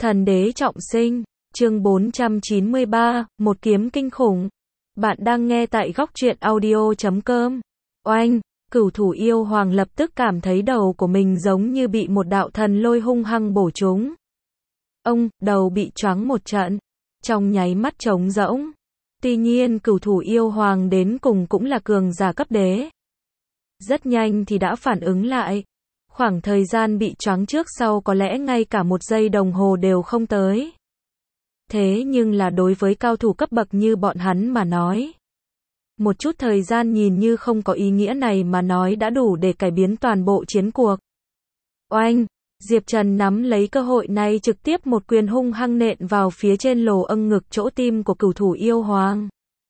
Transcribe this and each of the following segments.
Thần đế trọng sinh, chương 493, một kiếm kinh khủng. Bạn đang nghe tại góc truyện audio.com. Oanh, cửu thủ yêu hoàng lập tức cảm thấy đầu của mình giống như bị một đạo thần lôi hung hăng bổ trúng. Ông, đầu bị choáng một trận, trong nháy mắt trống rỗng. Tuy nhiên cửu thủ yêu hoàng đến cùng cũng là cường giả cấp đế. Rất nhanh thì đã phản ứng lại. Khoảng thời gian bị choáng trước sau có lẽ ngay cả một giây đồng hồ đều không tới. Thế nhưng là đối với cao thủ cấp bậc như bọn hắn mà nói, một chút thời gian nhìn như không có ý nghĩa này mà nói đã đủ để cải biến toàn bộ chiến cuộc. Oanh, Diệp Trần nắm lấy cơ hội này trực tiếp một quyền hung hăng nện vào phía trên lồ âng ngực chỗ tim của cửu thủ yêu hoàng.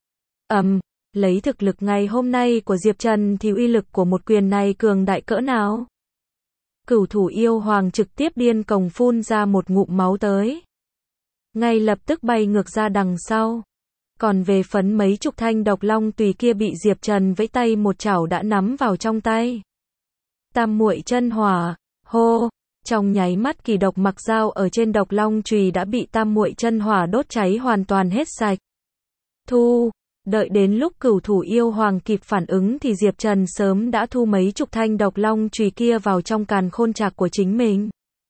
Lấy thực lực ngày hôm nay của Diệp Trần thì uy lực của một quyền này cường đại cỡ nào? Cửu thủ yêu hoàng trực tiếp điên cuồng phun ra một ngụm máu tới. Ngay lập tức bay ngược ra đằng sau. Còn về phấn mấy chục thanh độc long tùy kia bị Diệp Trần vẫy tay một chảo đã nắm vào trong tay. Tam muội chân hỏa, hô, trong nháy mắt kỳ độc mặc dao ở trên độc long chùy đã bị tam muội chân hỏa đốt cháy hoàn toàn hết sạch. Đợi đến lúc cửu thủ yêu hoàng kịp phản ứng thì Diệp Trần sớm đã thu mấy chục thanh độc long chùy kia vào trong càn khôn trạc của chính mình.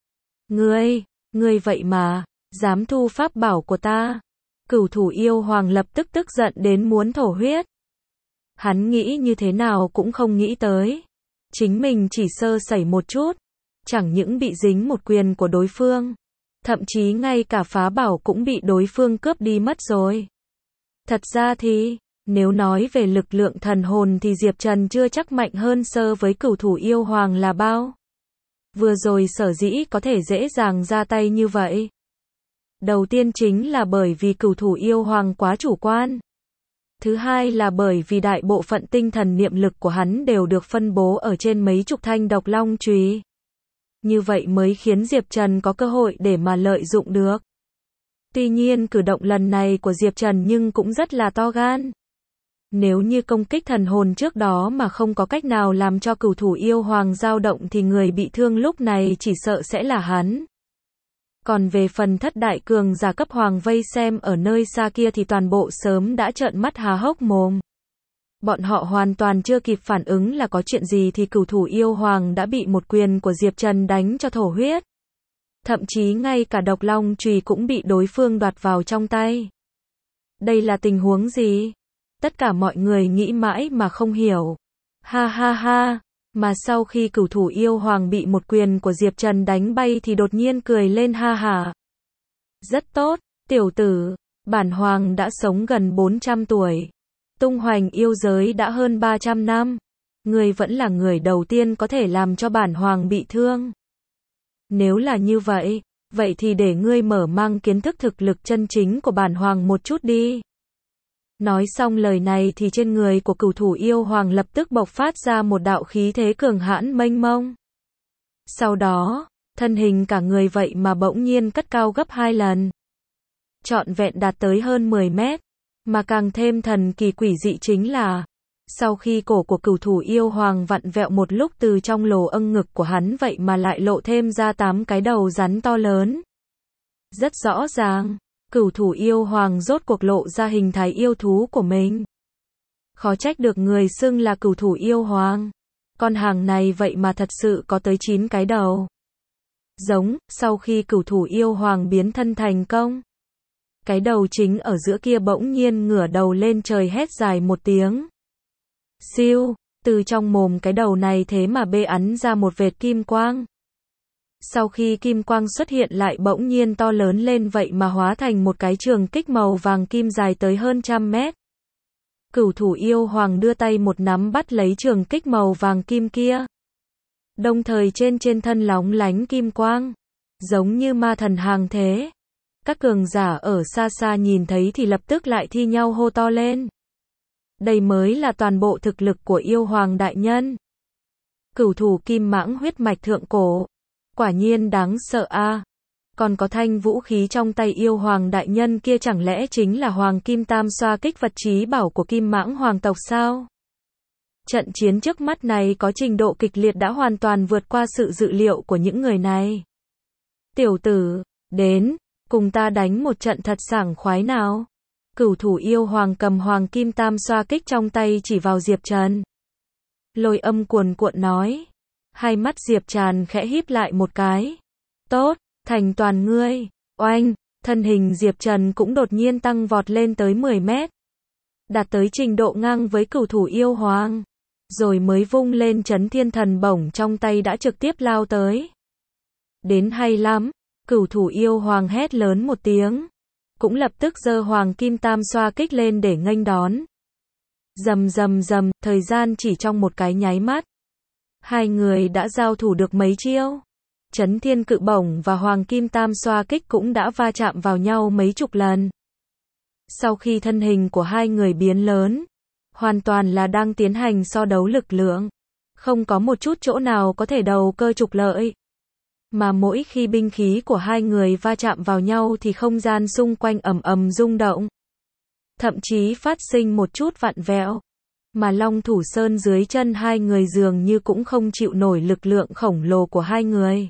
Ngươi vậy mà, dám thu pháp bảo của ta. Cửu thủ yêu hoàng lập tức tức giận đến muốn thổ huyết. Hắn nghĩ như thế nào cũng không nghĩ tới. Chính mình chỉ sơ sẩy một chút, chẳng những bị dính một quyền của đối phương, thậm chí ngay cả phá bảo cũng bị đối phương cướp đi mất rồi. Thật ra thì, nếu nói về lực lượng thần hồn thì Diệp Trần chưa chắc mạnh hơn so với cửu thủ yêu hoàng là bao. Vừa rồi sở dĩ có thể dễ dàng ra tay như vậy. Đầu tiên chính là bởi vì cửu thủ yêu hoàng quá chủ quan. Thứ hai là bởi vì đại bộ phận tinh thần niệm lực của hắn đều được phân bố ở trên mấy chục thanh độc long chùy. Như vậy mới khiến Diệp Trần có cơ hội để mà lợi dụng được. Tuy nhiên cử động lần này của Diệp Trần nhưng cũng rất là to gan. Nếu như công kích thần hồn trước đó mà không có cách nào làm cho cửu thủ yêu hoàng dao động thì người bị thương lúc này chỉ sợ sẽ là hắn. Còn về phần thất đại cường giả cấp hoàng vây xem ở nơi xa kia thì toàn bộ sớm đã trợn mắt há hốc mồm. Bọn họ hoàn toàn chưa kịp phản ứng là có chuyện gì thì cửu thủ yêu hoàng đã bị một quyền của Diệp Trần đánh cho thổ huyết. Thậm chí ngay cả độc long chùy cũng bị đối phương đoạt vào trong tay. Đây là tình huống gì? Tất cả mọi người nghĩ mãi mà không hiểu. Ha. Mà sau khi cửu thủ yêu hoàng bị một quyền của Diệp Trần đánh bay thì đột nhiên cười lên ha hả. Rất tốt, tiểu tử, bản hoàng đã sống gần 400 tuổi. Tung hoành yêu giới đã hơn 300 năm. Ngươi vẫn là người đầu tiên có thể làm cho bản hoàng bị thương. Nếu là như vậy, vậy thì để ngươi mở mang kiến thức thực lực chân chính của bản hoàng một chút đi. Nói xong lời này thì trên người của cửu thủ yêu hoàng lập tức bộc phát ra một đạo khí thế cường hãn mênh mông. Sau đó, thân hình cả người vậy mà bỗng nhiên cất cao gấp 2 lần. Trọn vẹn đạt tới hơn 10 mét. Mà càng thêm thần kỳ quỷ dị chính là, sau khi cổ của cửu thủ yêu hoàng vặn vẹo một lúc từ trong lồ âng ngực của hắn vậy mà lại lộ thêm ra 8 cái đầu rắn to lớn. Rất rõ ràng, cửu thủ yêu hoàng rốt cuộc lộ ra hình thái yêu thú của mình. Khó trách được người xưng là cửu thủ yêu hoàng. Con hàng này vậy mà thật sự có tới 9 cái đầu. Sau khi cửu thủ yêu hoàng biến thân thành công, cái đầu chính ở giữa kia bỗng nhiên ngửa đầu lên trời hét dài một tiếng. Siêu, từ trong mồm cái đầu này thế mà bê ắn ra một vệt kim quang. Sau khi kim quang xuất hiện lại bỗng nhiên to lớn lên vậy mà hóa thành một cái trường kích màu vàng kim dài tới hơn 100 mét. Cửu thủ yêu hoàng đưa tay một nắm bắt lấy trường kích màu vàng kim kia. Đồng thời trên thân lóng lánh kim quang, giống như ma thần hàng thế. Các cường giả ở xa xa nhìn thấy thì lập tức lại thi nhau hô to lên. Đây mới là toàn bộ thực lực của yêu hoàng đại nhân. Cửu thủ kim mãng huyết mạch thượng cổ. Quả nhiên đáng sợ a. Còn có thanh vũ khí trong tay yêu hoàng đại nhân kia chẳng lẽ chính là hoàng kim tam xoa kích vật chí bảo của kim mãng hoàng tộc sao? Trận chiến trước mắt này có trình độ kịch liệt đã hoàn toàn vượt qua sự dự liệu của những người này. Tiểu tử, Đến, cùng ta đánh một trận thật sảng khoái nào. Cửu thủ yêu hoàng cầm hoàng kim tam xoa kích trong tay chỉ vào Diệp Trần. Lôi âm cuồn cuộn nói. Hai mắt Diệp Trần khẽ híp lại một cái. Tốt, thành toàn ngươi. Oanh, thân hình Diệp Trần cũng đột nhiên tăng vọt lên tới 10 mét. Đạt tới trình độ ngang với cửu thủ yêu hoàng. Rồi mới vung lên chấn thiên thần bổng trong tay đã trực tiếp lao tới. Đến hay lắm, cửu thủ yêu hoàng hét lớn một tiếng. Cũng lập tức giơ hoàng kim tam xoa kích lên để nghênh đón. Rầm rầm rầm, thời gian chỉ trong một cái nháy mắt. Hai người đã giao thủ được mấy chiêu. Chấn thiên cự bổng và hoàng kim tam xoa kích cũng đã va chạm vào nhau mấy chục lần. Sau khi thân hình của hai người biến lớn, hoàn toàn là đang tiến hành so đấu lực lượng. Không có một chút chỗ nào có thể đầu cơ trục lợi. Mà mỗi khi binh khí của hai người va chạm vào nhau thì không gian xung quanh ầm ầm rung động. Thậm chí phát sinh một chút vặn vẹo. Mà Long Thủ Sơn dưới chân hai người dường như cũng không chịu nổi lực lượng khổng lồ của hai người.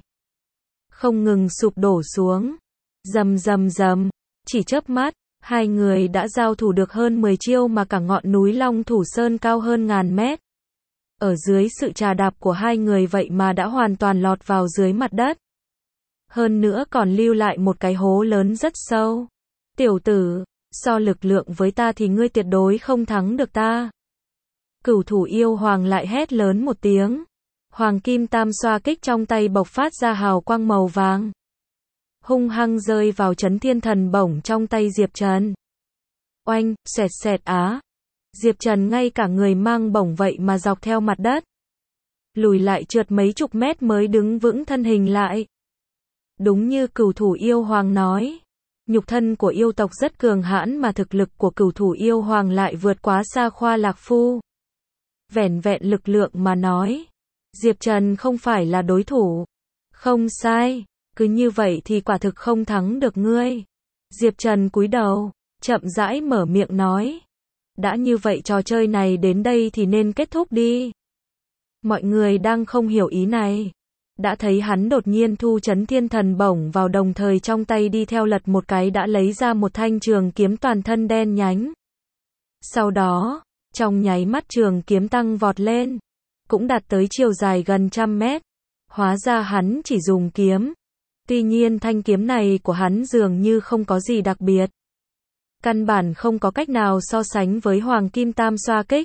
Không ngừng sụp đổ xuống. Rầm rầm rầm. Chỉ chớp mắt, hai người đã giao thủ được hơn 10 chiêu mà cả ngọn núi Long Thủ Sơn cao hơn ngàn mét. Ở dưới sự trà đạp của hai người vậy mà đã hoàn toàn lọt vào dưới mặt đất. Hơn nữa còn lưu lại một cái hố lớn rất sâu. Tiểu tử, so lực lượng với ta thì ngươi tuyệt đối không thắng được ta. Cửu thủ yêu hoàng lại hét lớn một tiếng. Hoàng kim tam xoa kích trong tay bộc phát ra hào quang màu vàng. Hung hăng rơi vào chấn thiên thần bổng trong tay Diệp Trần. Oanh, xẹt xẹt á. Diệp Trần ngay cả người mang bổng vậy mà dọc theo mặt đất. Lùi lại trượt mấy chục mét mới đứng vững thân hình lại. Đúng như cửu thủ yêu hoàng nói. Nhục thân của yêu tộc rất cường hãn mà thực lực của cửu thủ yêu hoàng lại vượt quá xa Khoa Lạc Phu. Vẻn vẹn lực lượng mà nói. Diệp Trần không phải là đối thủ. Không sai. Cứ như vậy thì quả thực không thắng được ngươi. Diệp Trần cúi đầu, chậm rãi mở miệng nói. Đã như vậy trò chơi này đến đây thì nên kết thúc đi. Mọi người đang không hiểu ý này. Đã thấy hắn đột nhiên thu chấn thiên thần bổng vào đồng thời trong tay đi theo lật một cái đã lấy ra một thanh trường kiếm toàn thân đen nhánh. Sau đó, trong nháy mắt trường kiếm tăng vọt lên. Cũng đạt tới chiều dài gần 100 mét. Hóa ra hắn chỉ dùng kiếm. Tuy nhiên thanh kiếm này của hắn dường như không có gì đặc biệt. Căn bản không có cách nào so sánh với hoàng kim tam xoa kích.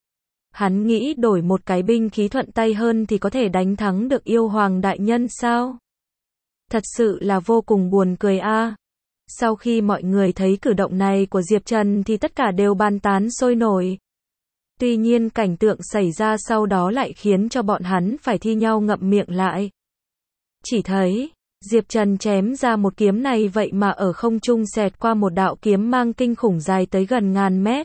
Hắn nghĩ đổi một cái binh khí thuận tay hơn thì có thể đánh thắng được yêu hoàng đại nhân sao? Thật sự là vô cùng buồn cười a. Sau khi mọi người thấy cử động này của Diệp Trần thì tất cả đều bàn tán sôi nổi. Tuy nhiên cảnh tượng xảy ra sau đó lại khiến cho bọn hắn phải thi nhau ngậm miệng lại. Chỉ thấy Diệp Trần chém ra một kiếm này vậy mà ở không trung xẹt qua một đạo kiếm mang kinh khủng dài tới gần ngàn mét.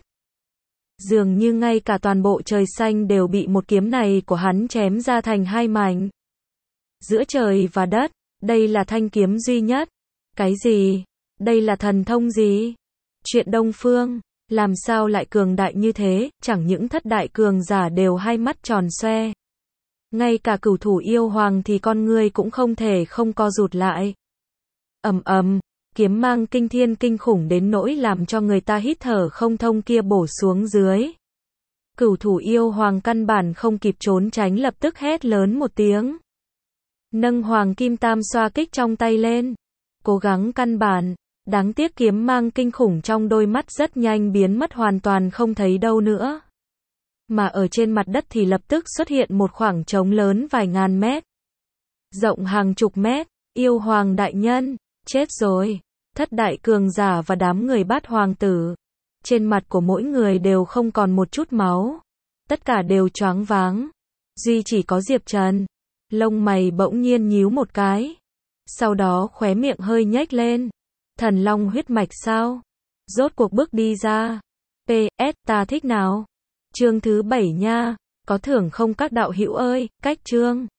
Dường như ngay cả toàn bộ trời xanh đều bị một kiếm này của hắn chém ra thành hai mảnh. Giữa trời và đất, đây là thanh kiếm duy nhất. Cái gì? Đây là thần thông gì? Chuyện Đông Phương, làm sao lại cường đại như thế, chẳng những thất đại cường giả đều hai mắt tròn xoe. Ngay cả cửu thủ yêu hoàng thì con ngươi cũng không thể không co rụt lại. Ầm ầm, kiếm mang kinh thiên kinh khủng đến nỗi làm cho người ta hít thở không thông kia bổ xuống dưới. Cửu thủ yêu hoàng căn bản không kịp trốn tránh lập tức hét lớn một tiếng. Nâng hoàng kim tam xoa kích trong tay lên. Cố gắng căn bản, đáng tiếc kiếm mang kinh khủng trong đôi mắt rất nhanh biến mất hoàn toàn không thấy đâu nữa. Mà ở trên mặt đất thì lập tức xuất hiện một khoảng trống lớn vài ngàn mét. Rộng hàng chục mét, yêu hoàng đại nhân, chết rồi. Thất đại cường giả và đám người bát hoàng tử. Trên mặt của mỗi người đều không còn một chút máu. Tất cả đều choáng váng. Duy chỉ có Diệp Trần. Lông mày bỗng nhiên nhíu một cái. Sau đó khóe miệng hơi nhếch lên. Thần long huyết mạch sao? Rốt cuộc bước đi ra. PS ta thích nào? Chương thứ 7 nha. Có thưởng không các đạo hữu ơi? Cách chương.